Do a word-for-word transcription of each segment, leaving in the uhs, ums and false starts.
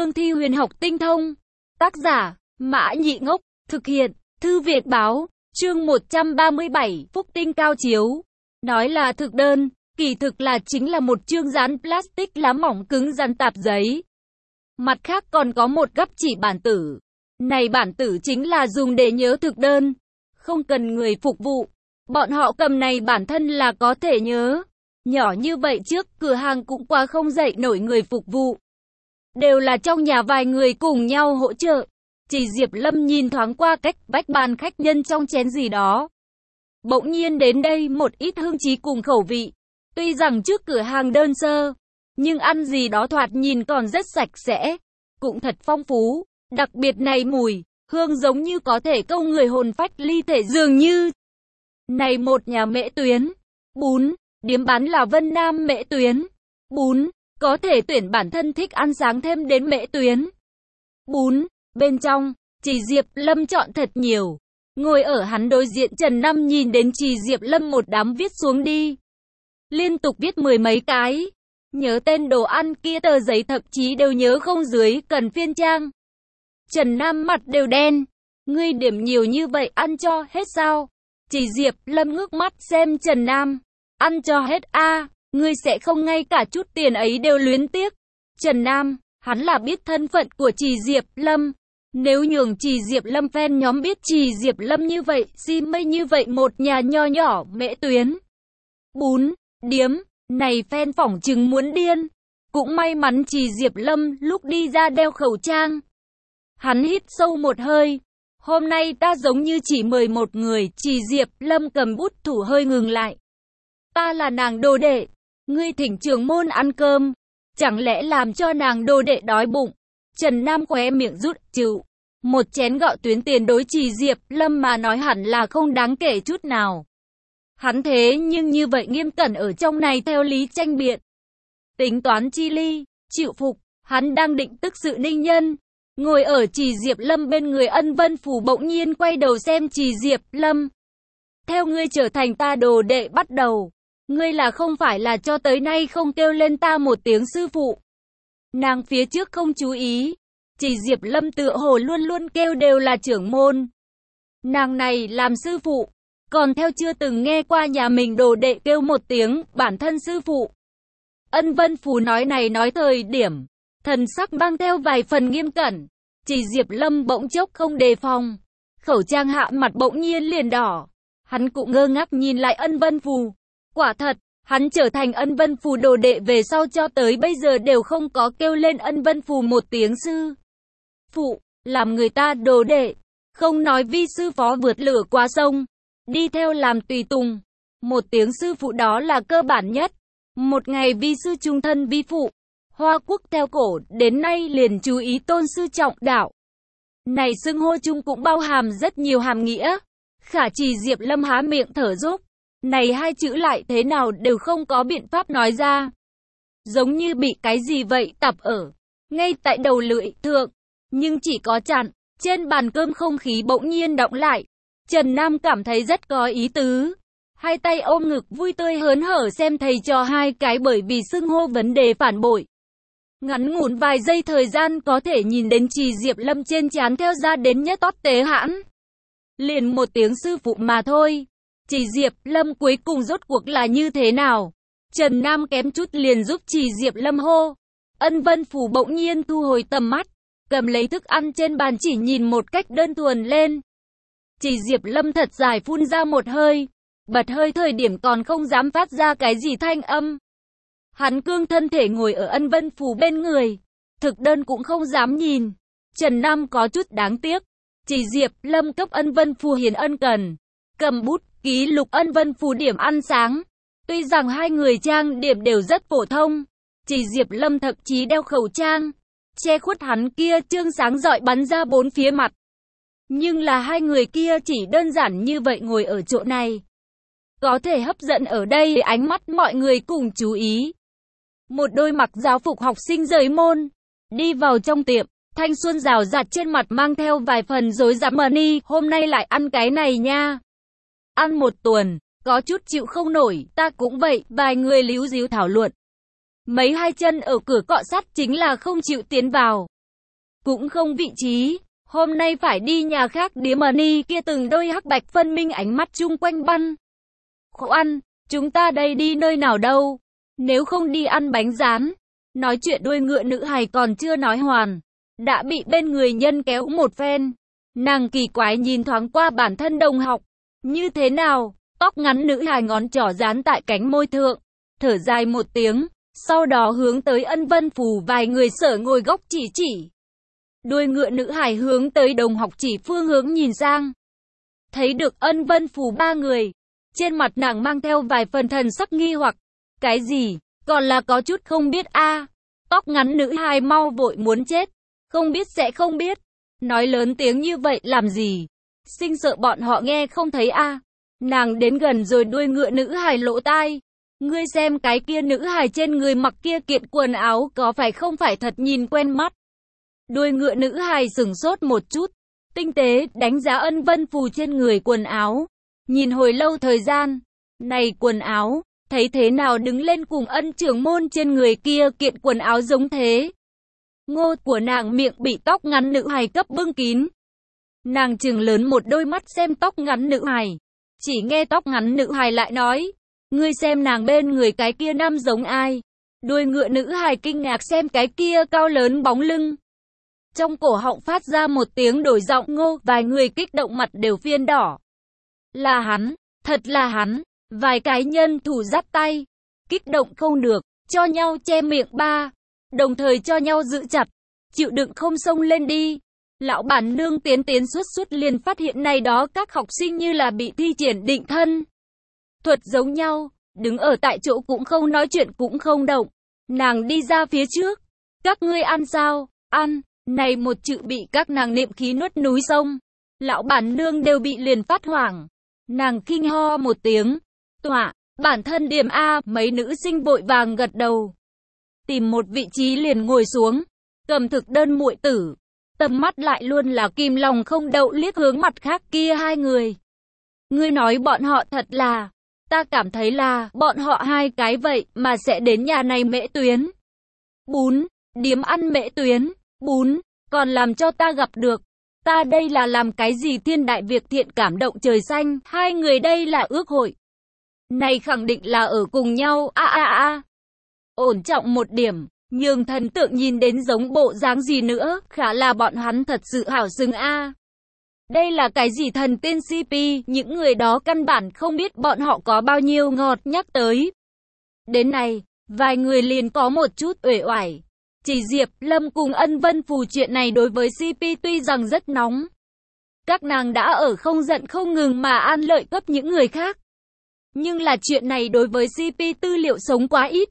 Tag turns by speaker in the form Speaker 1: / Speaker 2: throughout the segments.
Speaker 1: cương thi huyền học tinh thông. Tác giả, Mã Nhị Ngốc, thực hiện, Thư Việt Báo, chương một trăm ba mươi bảy, Phúc tinh cao chiếu. Nói là thực đơn, kỳ thực là chính là một chương dán plastic lá mỏng cứng rắn tạp giấy. Mặt khác còn có một gấp chỉ bản tử. Này bản tử chính là dùng để nhớ thực đơn, không cần người phục vụ. Bọn họ cầm này bản thân là có thể nhớ. Nhỏ như vậy trước cửa hàng cũng quá không dậy nổi người phục vụ. Đều là trong nhà vài người cùng nhau hỗ trợ. Chỉ Diệp Lâm nhìn thoáng qua cách vách bàn khách nhân trong chén gì đó. Bỗng nhiên đến đây một ít hương trí cùng khẩu vị. Tuy rằng trước cửa hàng đơn sơ, nhưng ăn gì đó thoạt nhìn còn rất sạch sẽ. Cũng thật phong phú. Đặc biệt này mùi, hương giống như có thể câu người hồn phách ly thể dường như. Này một nhà Mễ Tuyến, bún, điếm bán là Vân Nam Mễ Tuyến, bún, có thể tuyển bản thân thích ăn sáng thêm đến Mễ Tuyến. Bún, bên trong, chỉ Diệp Lâm chọn thật nhiều. Ngồi ở hắn đối diện Trần Năm nhìn đến chỉ Diệp Lâm một đám viết xuống đi. Liên tục viết mười mấy cái. Nhớ tên đồ ăn kia tờ giấy thậm chí đều nhớ không dưới, cần phiên trang. Trần Nam mặt đều đen. Ngươi điểm nhiều như vậy ăn cho hết sao? Chỉ Diệp Lâm ngước mắt xem Trần Nam. Ăn cho hết a à, ngươi sẽ không ngay cả chút tiền ấy đều luyến tiếc. Trần Nam, hắn là biết thân phận của Chỉ Diệp Lâm. Nếu nhường Chỉ Diệp Lâm fan nhóm biết Chỉ Diệp Lâm như vậy, si mê như vậy một nhà nho nhỏ Mễ Tuyến, bún, điếm, này fan phỏng chừng muốn điên. Cũng may mắn Chỉ Diệp Lâm lúc đi ra đeo khẩu trang. Hắn hít sâu một hơi. Hôm nay ta giống như chỉ mời một người. Chỉ Diệp Lâm cầm bút thủ hơi ngừng lại. Ta là nàng đồ đệ. Ngươi thỉnh trưởng môn ăn cơm. Chẳng lẽ làm cho nàng đồ đệ đói bụng? Trần Nam khóe miệng rút chịu. Một chén gạo tuyến tiền đối Chỉ Diệp Lâm mà nói hẳn là không đáng kể chút nào. Hắn thế nhưng như vậy nghiêm cẩn ở trong này theo lý tranh biện. Tính toán chi ly, chịu phục, hắn đang định tức sự ninh nhân. Ngồi ở Chỉ Diệp Lâm bên người Ân Vân Phủ bỗng nhiên quay đầu xem Chỉ Diệp Lâm. Theo ngươi trở thành ta đồ đệ bắt đầu, ngươi là không phải là cho tới nay không kêu lên ta một tiếng sư phụ. Nàng phía trước không chú ý, Chỉ Diệp Lâm tựa hồ luôn luôn kêu đều là trưởng môn. Nàng này làm sư phụ, còn theo chưa từng nghe qua nhà mình đồ đệ kêu một tiếng bản thân sư phụ. Ân Vân Phủ nói này nói thời điểm, thần sắc mang theo vài phần nghiêm cẩn. Chỉ Diệp Lâm bỗng chốc không đề phòng, khẩu trang hạ mặt bỗng nhiên liền đỏ. Hắn cũng ngơ ngác nhìn lại Ân Vân Phù. Quả thật, hắn trở thành Ân Vân Phù đồ đệ về sau cho tới bây giờ đều không có kêu lên Ân Vân Phù một tiếng sư phụ, làm người ta đồ đệ, không nói vi sư phó vượt lửa qua sông, đi theo làm tùy tùng. Một tiếng sư phụ đó là cơ bản nhất. Một ngày vi sư trung thân vi phụ. Hoa Quốc theo cổ đến nay liền chú ý tôn sư trọng đạo. Này xưng hô chung cũng bao hàm rất nhiều hàm nghĩa. Khả Chỉ Diệp Lâm há miệng thở dốc. Này hai chữ lại thế nào đều không có biện pháp nói ra. Giống như bị cái gì vậy tập ở ngay tại đầu lưỡi thượng. Nhưng chỉ có chặn. Trên bàn cơm không khí bỗng nhiên đọng lại. Trần Nam cảm thấy rất có ý tứ. Hai tay ôm ngực vui tươi hớn hở xem thầy trò hai cái bởi vì xưng hô vấn đề phản bội. Ngắn ngủn vài giây thời gian có thể nhìn đến Chỉ Diệp Lâm trên trán theo ra đến nhất tót tế hãn. Liền một tiếng sư phụ mà thôi. Chỉ Diệp Lâm cuối cùng rốt cuộc là như thế nào? Trần Nam kém chút liền giúp Chỉ Diệp Lâm hô. Ân Vân Phủ bỗng nhiên thu hồi tầm mắt, cầm lấy thức ăn trên bàn chỉ nhìn một cách đơn thuần lên. Chỉ Diệp Lâm thật dài phun ra một hơi, bật hơi thời điểm còn không dám phát ra cái gì thanh âm. Hắn cương thân thể ngồi ở Ân Vân Phủ bên người, thực đơn cũng không dám nhìn. Trần Nam có chút đáng tiếc. Chỉ Diệp Lâm cấp Ân Vân Phủ hiền ân cần, cầm bút ký lục Ân Vân Phủ điểm ăn sáng. Tuy rằng hai người trang điểm đều rất phổ thông, Chỉ Diệp Lâm thậm chí đeo khẩu trang, che khuất hắn kia trương sáng rọi bắn ra bốn phía mặt. Nhưng là hai người kia chỉ đơn giản như vậy ngồi ở chỗ này, có thể hấp dẫn ở đây ánh mắt mọi người cùng chú ý. Một đôi mặc giáo phục học sinh rời môn, đi vào trong tiệm, thanh xuân rào rạt trên mặt mang theo vài phần rối rắm. Money, hôm nay lại ăn cái này nha. Ăn một tuần, có chút chịu không nổi, ta cũng vậy, vài người líu díu thảo luận. Mấy hai chân ở cửa cọ sắt chính là không chịu tiến vào. cũng không vị trí. Hôm nay phải đi nhà khác điếm ở ni kia từng đôi hắc bạch phân minh ánh mắt chung quanh băn. Khoăn, chúng ta đây đi nơi nào đâu? Nếu không đi ăn bánh rán. Nói chuyện đuôi ngựa nữ hài còn chưa nói hoàn. Đã bị bên người nhân kéo một phen. Nàng kỳ quái nhìn thoáng qua bản thân đồng học. Như thế nào? Tóc ngắn nữ hài ngón trỏ dán tại cánh môi thượng. Thở dài một tiếng. Sau đó hướng tới Ân Vân Phù vài người sở ngồi góc chỉ chỉ. Đuôi ngựa nữ hài hướng tới đồng học chỉ phương hướng nhìn sang. Thấy được Ân Vân Phù ba người. Trên mặt nàng mang theo vài phần thần sắc nghi hoặc. Cái gì? Còn là có chút không biết a. À. Tóc ngắn nữ hài mau vội muốn chết. Không biết sẽ không biết. Nói lớn tiếng như vậy làm gì? Sinh sợ bọn họ nghe không thấy a. À. Nàng đến gần rồi đuôi ngựa nữ hài lỗ tai. Ngươi xem cái kia nữ hài trên người mặc kia kiện quần áo có phải không phải thật nhìn quen mắt. Đuôi ngựa nữ hài sửng sốt một chút. Tinh tế đánh giá Ân Vân Phù trên người quần áo. Nhìn hồi lâu thời gian. Này quần áo. Thấy thế nào đứng lên cùng Ân trưởng môn trên người kia kiện quần áo giống thế. Ngô của nàng miệng bị tóc ngắn nữ hài cấp bưng kín. Nàng trừng lớn một đôi mắt xem tóc ngắn nữ hài. Chỉ nghe tóc ngắn nữ hài lại nói. Ngươi xem nàng bên người cái kia nam giống ai. Đuôi ngựa nữ hài kinh ngạc xem cái kia cao lớn bóng lưng. Trong cổ họng phát ra một tiếng đổi giọng Ngô. Vài người kích động mặt đều phiên đỏ. Là hắn, thật là hắn. Vài cái nhân thủ dắt tay. Kích động không được, cho nhau che miệng ba. Đồng thời cho nhau giữ chặt. Chịu đựng không xông lên đi. Lão bản nương tiến tiến suốt suốt liền phát hiện này đó các học sinh như là bị thi triển định thân. Thuật giống nhau, đứng ở tại chỗ cũng không nói chuyện cũng không động. Nàng đi ra phía trước. Các ngươi ăn sao? Ăn. Này một chữ bị các nàng niệm khí nuốt núi sông. Lão bản nương đều bị liền phát hoảng. Nàng kinh ho một tiếng. Tọa, bản thân điểm A, mấy nữ sinh vội vàng gật đầu. Tìm một vị trí liền ngồi xuống. Cầm thực đơn muội tử. Tầm mắt lại luôn là kìm lòng không đậu liếc hướng mặt khác kia hai người. Ngươi nói bọn họ thật là... Ta cảm thấy là bọn họ hai cái vậy mà sẽ đến nhà này Mễ Tuyến. Bún, điếm ăn Mễ Tuyến, bún, còn làm cho ta gặp được. Ta đây là làm cái gì thiên đại việc thiện cảm động trời xanh, hai người đây là ước hội. Này khẳng định là ở cùng nhau, a a a. Ổn trọng một điểm, nhường thần tượng nhìn đến giống bộ dáng gì nữa, khả là bọn hắn thật sự hảo xứng a. Đây là cái gì thần tiên xê pê, những người đó căn bản không biết bọn họ có bao nhiêu ngọt nhắc tới. Đến này, vài người liền có một chút uể oải. Chỉ Diệp, Lâm cùng Ân Vân Phù chuyện này đối với xê pê tuy rằng rất nóng. Các nàng đã ở không giận không ngừng mà an lợi cấp những người khác. Nhưng là chuyện này đối với xê pê tư liệu sống quá ít.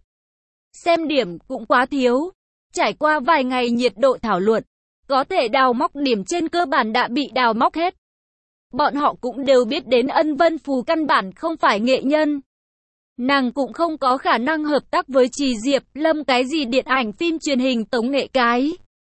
Speaker 1: Xem điểm cũng quá thiếu. Trải qua vài ngày nhiệt độ thảo luận. Có thể đào móc điểm trên cơ bản đã bị đào móc hết. Bọn họ cũng đều biết đến Ân Vân Phù căn bản không phải nghệ nhân. Nàng cũng không có khả năng hợp tác với Trì Diệp, Lâm cái gì điện ảnh phim truyền hình tống nghệ cái.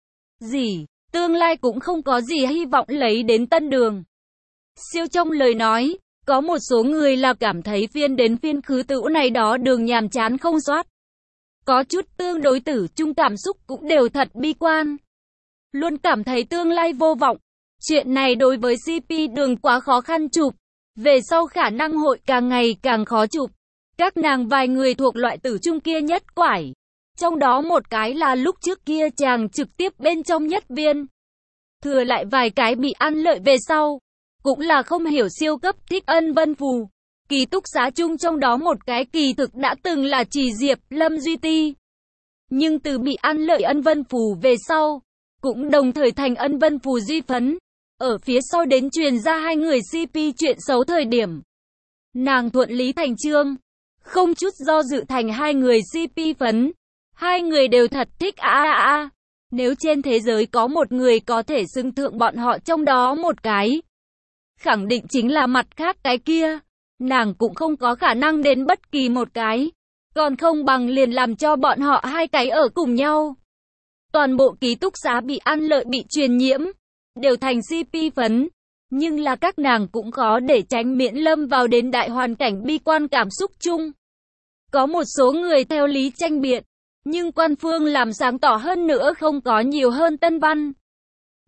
Speaker 1: Gì, tương lai cũng không có gì hy vọng lấy đến tân đường. Siêu trong lời nói, có một số người là cảm thấy phiên đến phiên khứ tữu này đó đường nhàm chán không soát. Có chút tương đối tử chung cảm xúc cũng đều thật bi quan. Luôn cảm thấy tương lai vô vọng. Chuyện này đối với xê pê đường quá khó khăn chụp. Về sau khả năng hội càng ngày càng khó chụp. Các nàng vài người thuộc loại tử trung kia nhất quải. Trong đó một cái là lúc trước kia chàng trực tiếp bên trong nhất viên. Thừa lại vài cái bị ăn lợi về sau. Cũng là không hiểu siêu cấp thích Ân Vân Phù. Ký túc xá chung trong đó một cái kỳ thực đã từng là Trì Diệp, Lâm Duy Ti. Nhưng từ bị ăn lợi Ân Vân Phù về sau. Cũng đồng thời thành Ân Vân Phù Duy Phấn. Ở phía sau đến truyền ra hai người xê pê chuyện xấu thời điểm. Nàng thuận lý thành chương. Không chút do dự thành hai người xê pê phấn. Hai người đều thật thích a a a. Nếu trên thế giới có một người có thể xưng thượng bọn họ trong đó một cái. Khẳng định chính là mặt khác cái kia. Nàng cũng không có khả năng đến bất kỳ một cái. Còn không bằng liền làm cho bọn họ hai cái ở cùng nhau. Toàn bộ ký túc xá bị ăn lợi bị truyền nhiễm. Đều thành xê pê phấn. Nhưng là các nàng cũng khó để tránh miễn lâm vào đến đại hoàn cảnh bi quan cảm xúc chung. Có một số người theo lý tranh biện. Nhưng quan phương làm sáng tỏ hơn nữa không có nhiều hơn tân văn.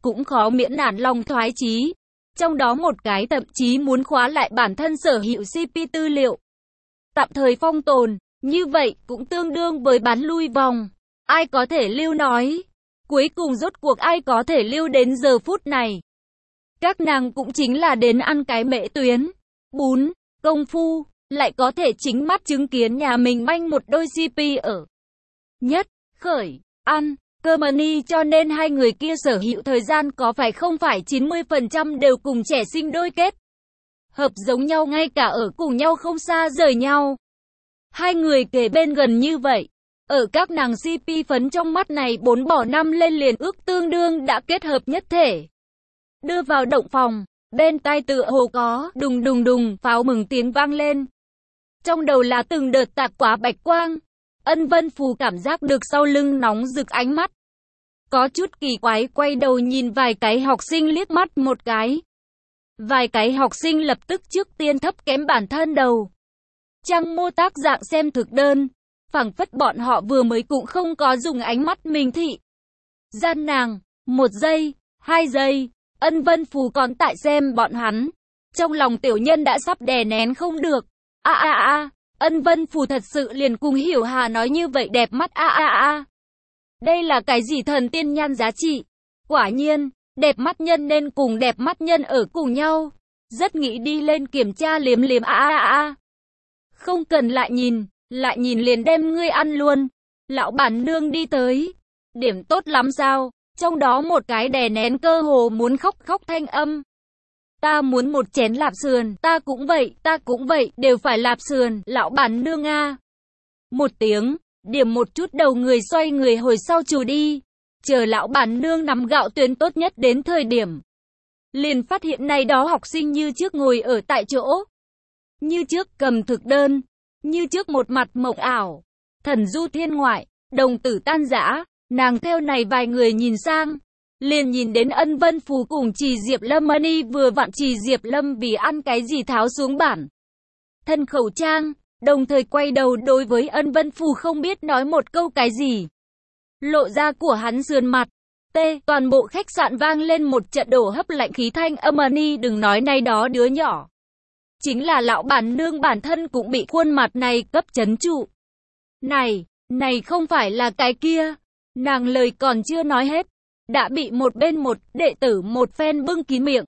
Speaker 1: cũng khó miễn nản lòng thoái chí. Trong đó một cái thậm chí muốn khóa lại bản thân sở hữu xê pê tư liệu. Tạm thời phong tồn, như vậy cũng tương đương với bán lui vòng. Ai có thể lưu nói? Cuối cùng rốt cuộc ai có thể lưu đến giờ phút này? Các nàng cũng chính là đến ăn cái mễ tuyến. Bún, công phu, lại có thể chính mắt chứng kiến nhà mình banh một đôi xê pê ở nhất, khởi, ăn, cơ money, cho nên hai người kia sở hữu thời gian có phải không phải chín mươi phần trăm đều cùng trẻ sinh đôi kết. Hợp giống nhau, ngay cả ở cùng nhau không xa rời nhau. Hai người kề bên gần như vậy. Ở các nàng xê pê phấn trong mắt này bốn bỏ năm lên liền ước tương đương đã kết hợp nhất thể. Đưa vào động phòng, bên tai tựa hồ có đùng đùng đùng pháo mừng tiếng vang lên. Trong đầu là từng đợt tạc quá bạch quang. Ân Vân Phù cảm giác được sau lưng nóng rực ánh mắt. Có chút kỳ quái quay đầu nhìn vài cái học sinh liếc mắt một cái. Vài cái học sinh lập tức trước tiên thấp kém bản thân đầu. Trang mô tác dạng xem thực đơn. Phảng phất bọn họ vừa mới cũng không có dùng ánh mắt mình thị. Gian nàng, một giây, hai giây, Ân Vân Phù còn tại xem bọn hắn. Trong lòng tiểu nhân đã sắp đè nén không được. A a a, Ân Vân Phù thật sự liền cùng Hiểu Hà nói như vậy đẹp mắt a a a. Đây là cái gì thần tiên nhan giá trị? Quả nhiên, đẹp mắt nhân nên cùng đẹp mắt nhân ở cùng nhau. Rất nghĩ đi lên kiểm tra liếm liếm a a a. Không cần lại nhìn, lại nhìn liền đem ngươi ăn luôn. Lão bản nương đi tới. Điểm tốt lắm sao? Trong đó một cái đè nén cơ hồ muốn khóc khóc thanh âm. Ta muốn một chén lạp sườn, ta cũng vậy, ta cũng vậy, đều phải lạp sườn, lão bản nương a. Một tiếng, điểm một chút đầu người xoay người hồi sau chù đi. Chờ lão bản nương nắm gạo tuyến tốt nhất đến thời điểm. Liền phát hiện này đó học sinh như trước ngồi ở tại chỗ. Như trước cầm thực đơn, như trước một mặt mộng ảo. Thần du thiên ngoại, đồng tử tan rã, nàng theo này vài người nhìn sang. Liền nhìn đến Ân Vân Phù cùng Trì Diệp Lâm Mani vừa vặn Trì Diệp Lâm vì ăn cái gì tháo xuống bản thân khẩu trang, đồng thời quay đầu đối với Ân Vân Phù không biết nói một câu cái gì. Lộ ra của hắn sườn mặt. T, toàn bộ khách sạn vang lên một trận đổ hấp lạnh khí thanh âm Mani đừng nói này đó đứa nhỏ. Chính là lão bản nương bản thân cũng bị khuôn mặt này cấp chấn trụ. Này, này không phải là cái kia. Nàng lời còn chưa nói hết. Đã bị một bên một đệ tử một phen bưng kín miệng.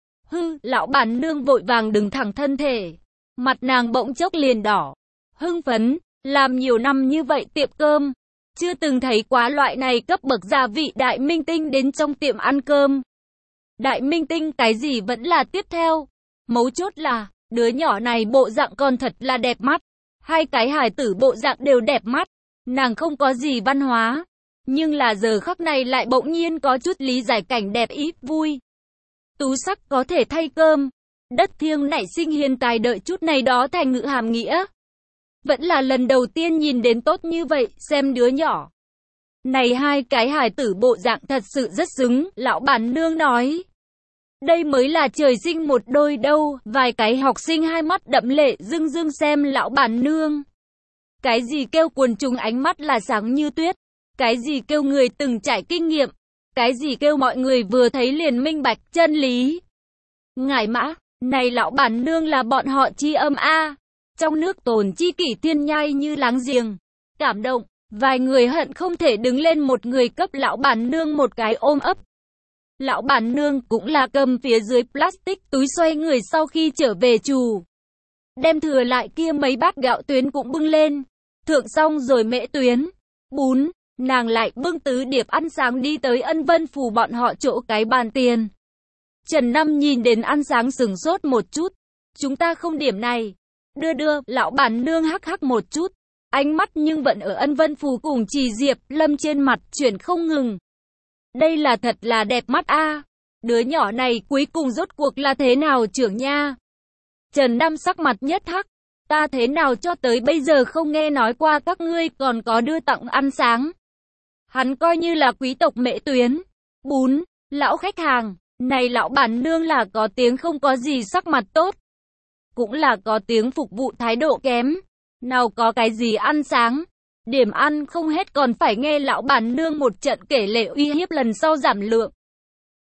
Speaker 1: Hư, lão bản nương vội vàng đứng thẳng thân thể. Mặt nàng bỗng chốc liền đỏ. Hưng phấn, làm nhiều năm như vậy tiệm cơm. Chưa từng thấy quá loại này cấp bậc gia vị đại minh tinh đến trong tiệm ăn cơm. Đại minh tinh cái gì vẫn là tiếp theo. Mấu chốt là, đứa nhỏ này bộ dạng còn thật là đẹp mắt. Hai cái hài tử bộ dạng đều đẹp mắt. Nàng không có gì văn hóa. Nhưng là giờ khắc này lại bỗng nhiên có chút lý giải cảnh đẹp ít vui. Tú sắc có thể thay cơm. Đất thiêng nảy sinh hiền tài đợi chút này đó thành ngữ hàm nghĩa. Vẫn là lần đầu tiên nhìn đến tốt như vậy, xem đứa nhỏ. Này hai cái hài tử bộ dạng thật sự rất xứng, lão bản nương nói. Đây mới là trời sinh một đôi đâu, vài cái học sinh hai mắt đẫm lệ rưng rưng xem lão bản nương. Cái gì kêu quần chúng ánh mắt là sáng như tuyết. Cái gì kêu người từng trải kinh nghiệm. Cái gì kêu mọi người vừa thấy liền minh bạch chân lý. Ngải mã, này lão bản nương là bọn họ chi âm a. Trong nước tồn chi kỷ thiên nhai như láng giềng. Cảm động, vài người hận không thể đứng lên một người cấp lão bản nương một cái ôm ấp. Lão bản nương cũng là cầm phía dưới plastic túi xoay người sau khi trở về trù. Đem thừa lại kia mấy bát gạo tuyến cũng bưng lên. Thượng xong rồi mễ tuyến, bún. Nàng lại bưng tứ điệp ăn sáng đi tới Ân Vân Phù bọn họ chỗ cái bàn tiền. Trần Năm nhìn đến ăn sáng sừng sốt một chút. Chúng ta không điểm này. Đưa đưa, lão bản nương hắc hắc một chút. Ánh mắt nhưng vẫn ở Ân Vân Phù cùng Trì Diệp Lâm trên mặt chuyển không ngừng. Đây là thật là đẹp mắt a. Đứa nhỏ này cuối cùng rốt cuộc là thế nào trưởng nha? Trần Năm sắc mặt nhất hắc. Ta thế nào cho tới bây giờ không nghe nói qua các ngươi còn có đưa tặng ăn sáng. Hắn coi như là quý tộc mễ tuyến, bún, lão khách hàng, này lão bản nương là có tiếng không có gì sắc mặt tốt. Cũng là có tiếng phục vụ thái độ kém, nào có cái gì ăn sáng, điểm ăn không hết còn phải nghe lão bản nương một trận kể lể uy hiếp lần sau giảm lượng.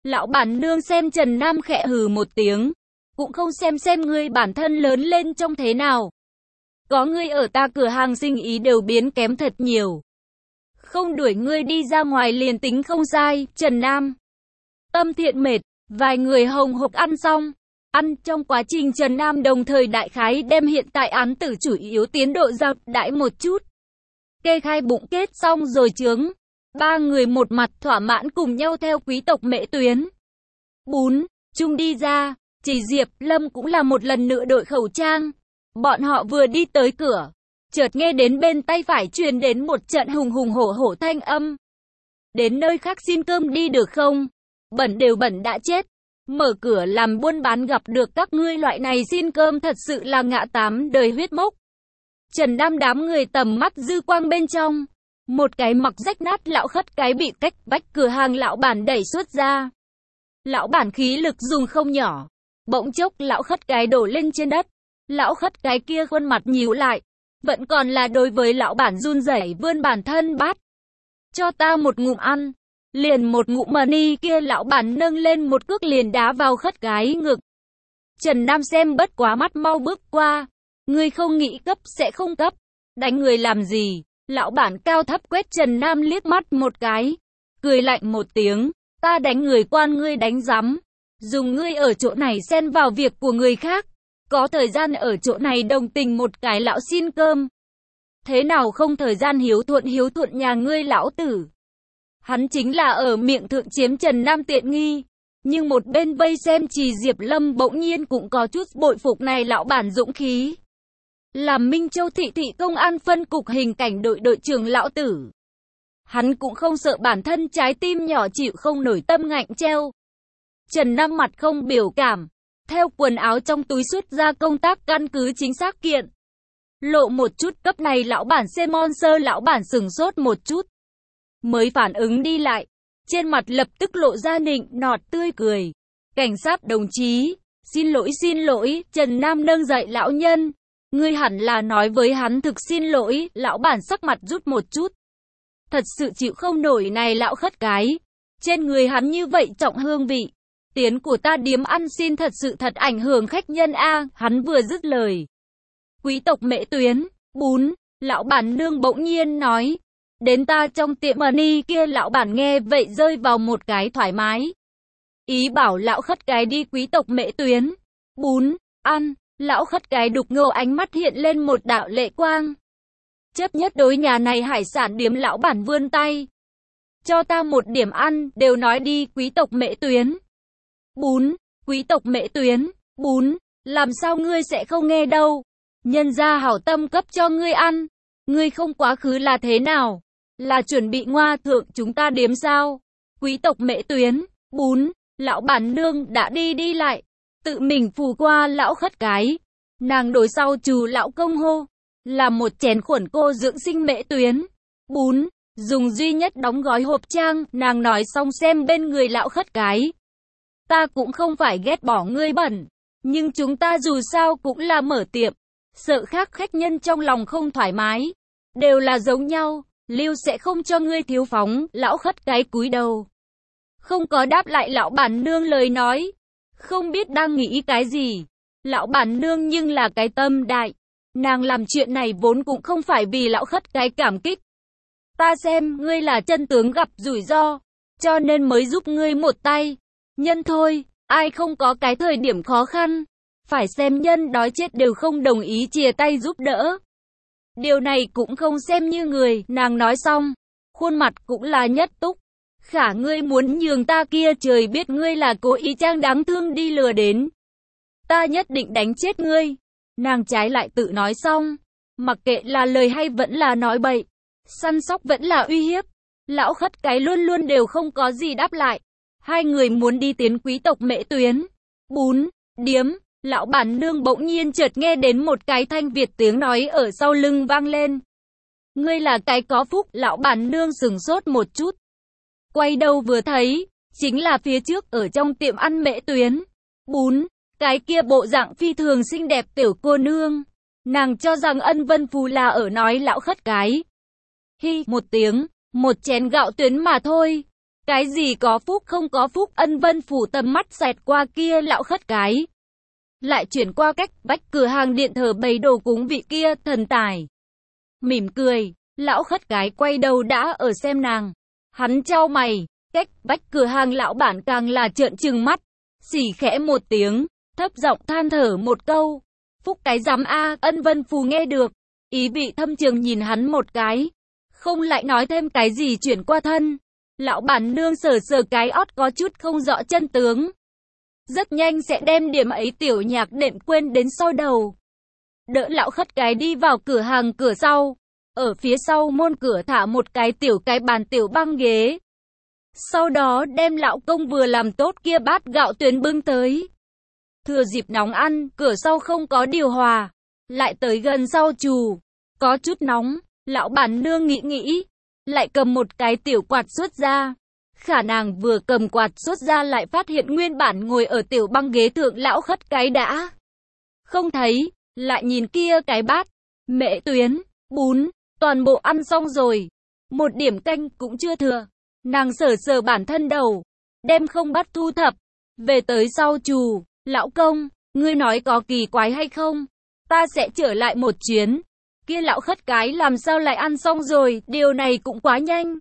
Speaker 1: Lão bản nương xem Trần Nam khẽ hừ một tiếng. Cũng không xem xem ngươi bản thân lớn lên trông thế nào. Có ngươi ở ta cửa hàng sinh ý đều biến kém thật nhiều. Không đuổi ngươi đi ra ngoài liền tính không sai, Trần Nam. Tâm thiện mệt, vài người hồng hộc ăn xong. Ăn trong quá trình Trần Nam đồng thời đại khái đem hiện tại án tử chủ yếu tiến độ giao đãi một chút. Kê khai bụng kết xong rồi chướng. Ba người một mặt thỏa mãn cùng nhau theo quý tộc Mễ Tuyến. Bún, chung đi ra, chỉ Diệp Lâm cũng là một lần nữa đội khẩu trang. Bọn họ vừa đi tới cửa, chợt nghe đến bên tay phải truyền đến một trận hùng hùng hổ hổ thanh âm. Đến nơi khác xin cơm đi được không? Bẩn đều bẩn đã chết. Mở cửa làm buôn bán gặp được các ngươi loại này xin cơm thật sự là ngã tám đời huyết mốc. Trần Nam đám người tầm mắt dư quang bên trong. Một cái mặc rách nát lão khất cái bị cách vách cửa hàng lão bản đẩy xuất ra. Lão bản khí lực dùng không nhỏ. Bỗng chốc lão khất cái đổ lên trên đất. Lão khất cái kia khuôn mặt nhíu lại. Vẫn còn là đối với lão bản run rẩy vươn bản thân bát. Cho ta một ngụm ăn. Liền một ngụm money kia lão bản nâng lên một cước liền đá vào khất cái ngực. Trần Nam xem bất quá mắt mau bước qua. Ngươi không nghĩ cấp sẽ không cấp. Đánh người làm gì? Lão bản cao thấp quét Trần Nam liếc mắt một cái. Cười lạnh một tiếng. Ta đánh người quan ngươi đánh rắm. Dùng ngươi ở chỗ này xen vào việc của người khác. Có thời gian ở chỗ này đồng tình một cái lão xin cơm. Thế nào không thời gian hiếu thuận hiếu thuận nhà ngươi lão tử. Hắn chính là ở miệng thượng chiếm Trần Nam tiện nghi. Nhưng một bên vây xem chỉ Diệp Lâm bỗng nhiên cũng có chút bội phục này lão bản dũng khí. Làm Minh Châu thị thị công an phân cục hình cảnh đội đội trưởng lão tử. Hắn cũng không sợ bản thân trái tim nhỏ chịu không nổi tâm ngạnh treo. Trần Nam mặt không biểu cảm. Theo quần áo trong túi xuất ra công tác căn cứ chính xác kiện. Lộ một chút cấp này lão bản Semon sơ lão bản sừng sốt một chút. Mới phản ứng đi lại. Trên mặt lập tức lộ ra nịnh nọt tươi cười. Cảnh sát đồng chí. Xin lỗi xin lỗi. Trần Nam nâng dậy lão nhân. Ngươi hẳn là nói với hắn thực xin lỗi. Lão bản sắc mặt rút một chút. Thật sự chịu không nổi này lão khất cái. Trên người hắn như vậy trọng hương vị. Tiến của ta điếm ăn xin thật sự thật ảnh hưởng khách nhân a. Hắn vừa dứt lời. Quý tộc Mễ Tuyến. Bún. Lão bản nương bỗng nhiên nói. Đến ta trong tiệm money kia lão bản nghe vậy rơi vào một cái thoải mái. Ý bảo lão khất cái đi quý tộc Mễ Tuyến. Bún. Ăn. Lão khất cái đục ngầu ánh mắt hiện lên một đạo lệ quang. Chấp nhất đối nhà này hải sản điếm lão bản vươn tay. Cho ta một điểm ăn, đều nói đi quý tộc Mễ Tuyến. Bún, quý tộc Mễ Tuyến, bún, làm sao ngươi sẽ không nghe đâu. Nhân gia hảo tâm cấp cho ngươi ăn. Ngươi không quá khứ là thế nào? Là chuẩn bị ngoa thượng chúng ta điếm sao? Quý tộc Mễ Tuyến, bún, lão bản nương đã đi đi lại. Tự mình phù qua lão khất cái. Nàng đổi sau trù lão công hô. Là một chén khuẩn cô dưỡng sinh Mễ Tuyến. Bún, dùng duy nhất đóng gói hộp trang. Nàng nói xong xem bên người lão khất cái. Ta cũng không phải ghét bỏ ngươi bẩn. Nhưng chúng ta dù sao cũng là mở tiệm. Sợ khác khách nhân trong lòng không thoải mái. Đều là giống nhau. Lưu sẽ không cho ngươi thiếu phóng. Lão khất cái cúi đầu. Không có đáp lại lão bản nương lời nói. Không biết đang nghĩ cái gì. Lão bản nương nhưng là cái tâm đại. Nàng làm chuyện này vốn cũng không phải vì lão khất cái cảm kích. Ta xem ngươi là chân tướng gặp rủi ro. Cho nên mới giúp ngươi một tay. Nhân thôi, ai không có cái thời điểm khó khăn. Phải xem nhân đói chết đều không đồng ý chia tay giúp đỡ. Điều này cũng không xem như người. Nàng nói xong. Khuôn mặt cũng là nhất túc. Khả ngươi muốn nhường ta kia trời biết ngươi là cố ý trang đáng thương đi lừa đến. Ta nhất định đánh chết ngươi. Nàng trái lại tự nói xong. Mặc kệ là lời hay vẫn là nói bậy. Săn sóc vẫn là uy hiếp. Lão khất cái luôn luôn đều không có gì đáp lại. Hai người muốn đi tiến quý tộc Mễ Tuyến. Bún, điếm. Lão bản nương bỗng nhiên chợt nghe đến một cái thanh Việt tiếng nói ở sau lưng vang lên. Ngươi là cái có phúc. Lão bản nương sừng sốt một chút. Quay đầu vừa thấy. Chính là phía trước ở trong tiệm ăn Mễ Tuyến. Bún. Cái kia bộ dạng phi thường xinh đẹp tiểu cô nương. Nàng cho rằng Ân Vân Phù là ở nói lão khất cái. Hi một tiếng. Một chén gạo tuyến mà thôi. Cái gì có phúc không có phúc, Ân Vân Phủ tầm mắt xẹt qua kia lão khất cái. Lại chuyển qua cách vách cửa hàng điện thờ bày đồ cúng vị kia thần tài. Mỉm cười, lão khất cái quay đầu đã ở xem nàng. Hắn chau mày, cách vách cửa hàng lão bản càng là trợn trừng mắt. Xỉ khẽ một tiếng, thấp giọng than thở một câu. Phúc cái giám a, Ân Vân Phù nghe được. Ý vị thâm trường nhìn hắn một cái. Không lại nói thêm cái gì chuyển qua thân. Lão bản nương sờ sờ cái ót có chút không rõ chân tướng. Rất nhanh sẽ đem điểm ấy tiểu nhạc đệm quên đến sau đầu. Đỡ lão khất cái đi vào cửa hàng cửa sau. Ở phía sau môn cửa thả một cái tiểu cái bàn tiểu băng ghế. Sau đó đem lão công vừa làm tốt kia bát gạo tuyến bưng tới. Thừa dịp nóng ăn, cửa sau không có điều hòa. Lại tới gần sau chù. Có chút nóng, lão bản nương nghĩ nghĩ. Lại cầm một cái tiểu quạt xuất ra. Khả nàng vừa cầm quạt xuất ra lại phát hiện nguyên bản ngồi ở tiểu băng ghế thượng lão khất cái đã không thấy. Lại nhìn kia cái bát, mễ tuyến, bún, toàn bộ ăn xong rồi. Một điểm canh cũng chưa thừa. Nàng sờ sờ bản thân đầu, đem không bắt thu thập. Về tới sau chù, lão công, ngươi nói có kỳ quái hay không? Ta sẽ trở lại một chuyến. Kia lão khất cái làm sao lại ăn xong rồi, điều này cũng quá nhanh.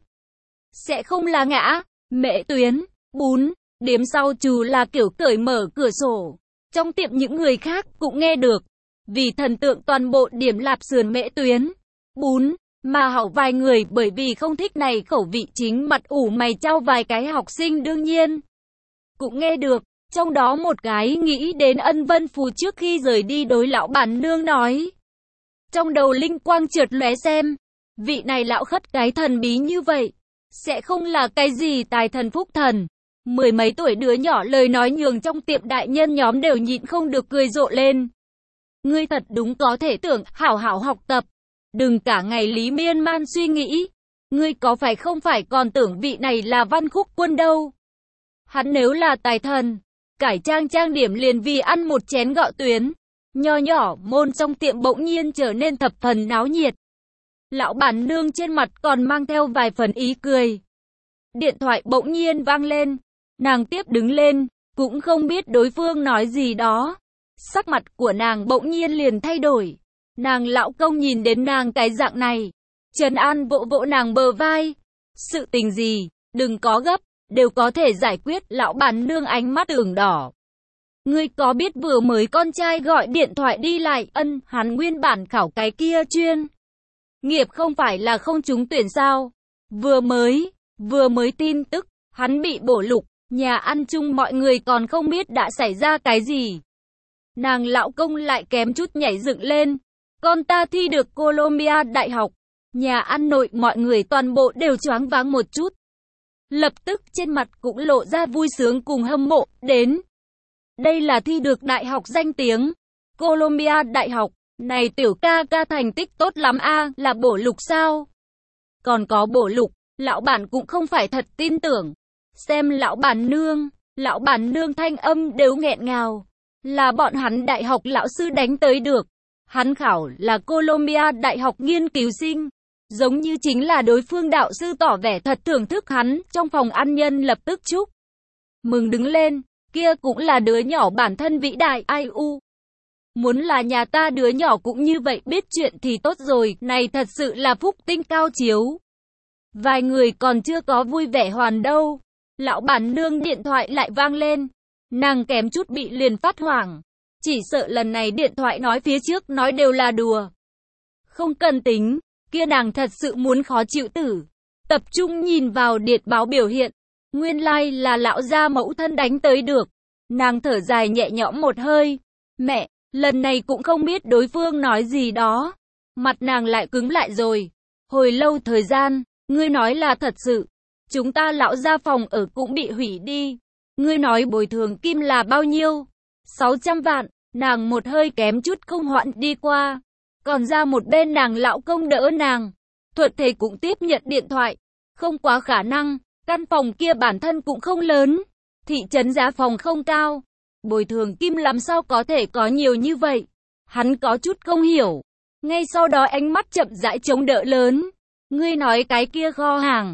Speaker 1: Sẽ không là ngã, mễ tuyến, bún, điếm sau chù là kiểu cởi mở cửa sổ. Trong tiệm những người khác cũng nghe được. Vì thần tượng toàn bộ điểm lạp sườn mễ tuyến, bún, mà hảo vài người bởi vì không thích này khẩu vị chính mặt ủ mày chau vài cái học sinh đương nhiên. Cũng nghe được, trong đó một cái nghĩ đến Ân Vân Phù trước khi rời đi đối lão bản nương nói. Trong đầu linh quang trượt lóe xem, vị này lão khất cái thần bí như vậy, sẽ không là cái gì tài thần phúc thần. Mười mấy tuổi đứa nhỏ lời nói nhường trong tiệm đại nhân nhóm đều nhịn không được cười rộ lên. Ngươi thật đúng có thể tưởng, hảo hảo học tập. Đừng cả ngày lý miên man suy nghĩ. Ngươi có phải không phải còn tưởng vị này là Văn Khúc Quân đâu. Hắn nếu là tài thần, cải trang trang điểm liền vì ăn một chén gạo tuyến. Nho nhỏ môn trong tiệm bỗng nhiên trở nên thập phần náo nhiệt. Lão bản nương trên mặt còn mang theo vài phần ý cười. Điện thoại bỗng nhiên vang lên. Nàng tiếp đứng lên, cũng không biết đối phương nói gì đó. Sắc mặt của nàng bỗng nhiên liền thay đổi. Nàng lão công nhìn đến nàng cái dạng này, trấn an vỗ vỗ nàng bờ vai. Sự tình gì, đừng có gấp, đều có thể giải quyết. Lão bản nương ánh mắt ửng đỏ. Ngươi có biết vừa mới con trai gọi điện thoại đi lại, Ân, hắn nguyên bản khảo cái kia chuyên nghiệp không phải là không trúng tuyển sao? Vừa mới, vừa mới tin tức, hắn bị bổ lục, nhà ăn chung mọi người còn không biết đã xảy ra cái gì. Nàng lão công lại kém chút nhảy dựng lên. Con ta thi được Columbia Đại học. Nhà ăn nội mọi người toàn bộ đều choáng váng một chút. Lập tức trên mặt cũng lộ ra vui sướng cùng hâm mộ. Đến. Đây là thi được đại học danh tiếng. Columbia Đại học. Này tiểu ca ca thành tích tốt lắm a, là bổ lục sao? Còn có bổ lục, lão bản cũng không phải thật tin tưởng. Xem lão bản nương, lão bản nương thanh âm đều nghẹn ngào. Là bọn hắn đại học lão sư đánh tới được. Hắn khảo là Columbia Đại học nghiên cứu sinh. Giống như chính là đối phương đạo sư tỏ vẻ thật thưởng thức hắn. Trong phòng ăn nhân lập tức chúc mừng đứng lên. Kia cũng là đứa nhỏ bản thân vĩ đại. Ai u. Muốn là nhà ta đứa nhỏ cũng như vậy biết chuyện thì tốt rồi. Này thật sự là phúc tinh cao chiếu. Vài người còn chưa có vui vẻ hoàn đâu. Lão bản nương điện thoại lại vang lên. Nàng kém chút bị liền phát hoảng. Chỉ sợ lần này điện thoại nói phía trước nói đều là đùa. Không cần tính, kia nàng thật sự muốn khó chịu tử. Tập trung nhìn vào điện báo biểu hiện. Nguyên lai like là lão gia mẫu thân đánh tới được. Nàng thở dài nhẹ nhõm một hơi. Mẹ, lần này cũng không biết đối phương nói gì đó. Mặt nàng lại cứng lại rồi. Hồi lâu thời gian, ngươi nói là thật sự. Chúng ta lão gia phòng ở cũng bị hủy đi. Ngươi nói bồi thường kim là bao nhiêu? sáu trăm vạn. Nàng một hơi kém chút không hoãn đi qua. Còn ra một bên nàng lão công đỡ nàng. Thuận thế cũng tiếp nhận điện thoại. Không quá khả năng. Căn phòng kia bản thân cũng không lớn. Thị trấn giá phòng không cao. Bồi thường kim làm sao có thể có nhiều như vậy? Hắn có chút không hiểu. Ngay sau đó ánh mắt chậm rãi chống đỡ lớn. Ngươi nói cái kia kho hàng.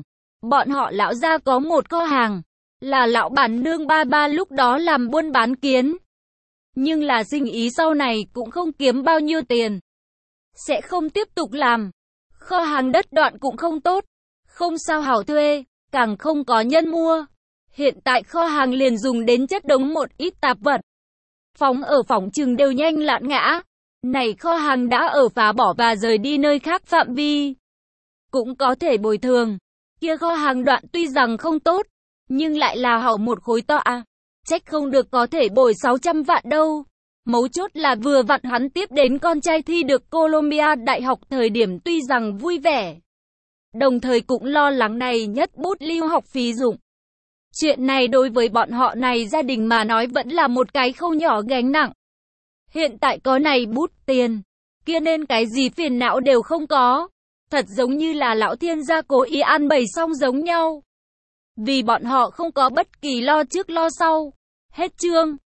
Speaker 1: Bọn họ lão gia có một kho hàng, là lão bản nương ba ba lúc đó làm buôn bán kiến. Nhưng là sinh ý sau này cũng không kiếm bao nhiêu tiền. Sẽ không tiếp tục làm. Kho hàng đất đoạn cũng không tốt. Không sao hảo thuê, càng không có nhân mua. Hiện tại kho hàng liền dùng đến chất đống một ít tạp vật. Phóng ở phỏng chừng đều nhanh lạn ngã. Này kho hàng đã ở phá bỏ và rời đi nơi khác phạm vi. Cũng có thể bồi thường. Kia kho hàng đoạn tuy rằng không tốt, nhưng lại là hảo một khối to à. Trách không được có thể bồi sáu trăm vạn đâu. Mấu chốt là vừa vặn hắn tiếp đến con trai thi được Columbia Đại học thời điểm tuy rằng vui vẻ. Đồng thời cũng lo lắng này nhất bút lưu học phí dụng. Chuyện này đối với bọn họ này gia đình mà nói vẫn là một cái không nhỏ gánh nặng. Hiện tại có này bút tiền, kia nên cái gì phiền não đều không có. Thật giống như là lão thiên gia cố ý an bày xong giống nhau. Vì bọn họ không có bất kỳ lo trước lo sau. Hết chương.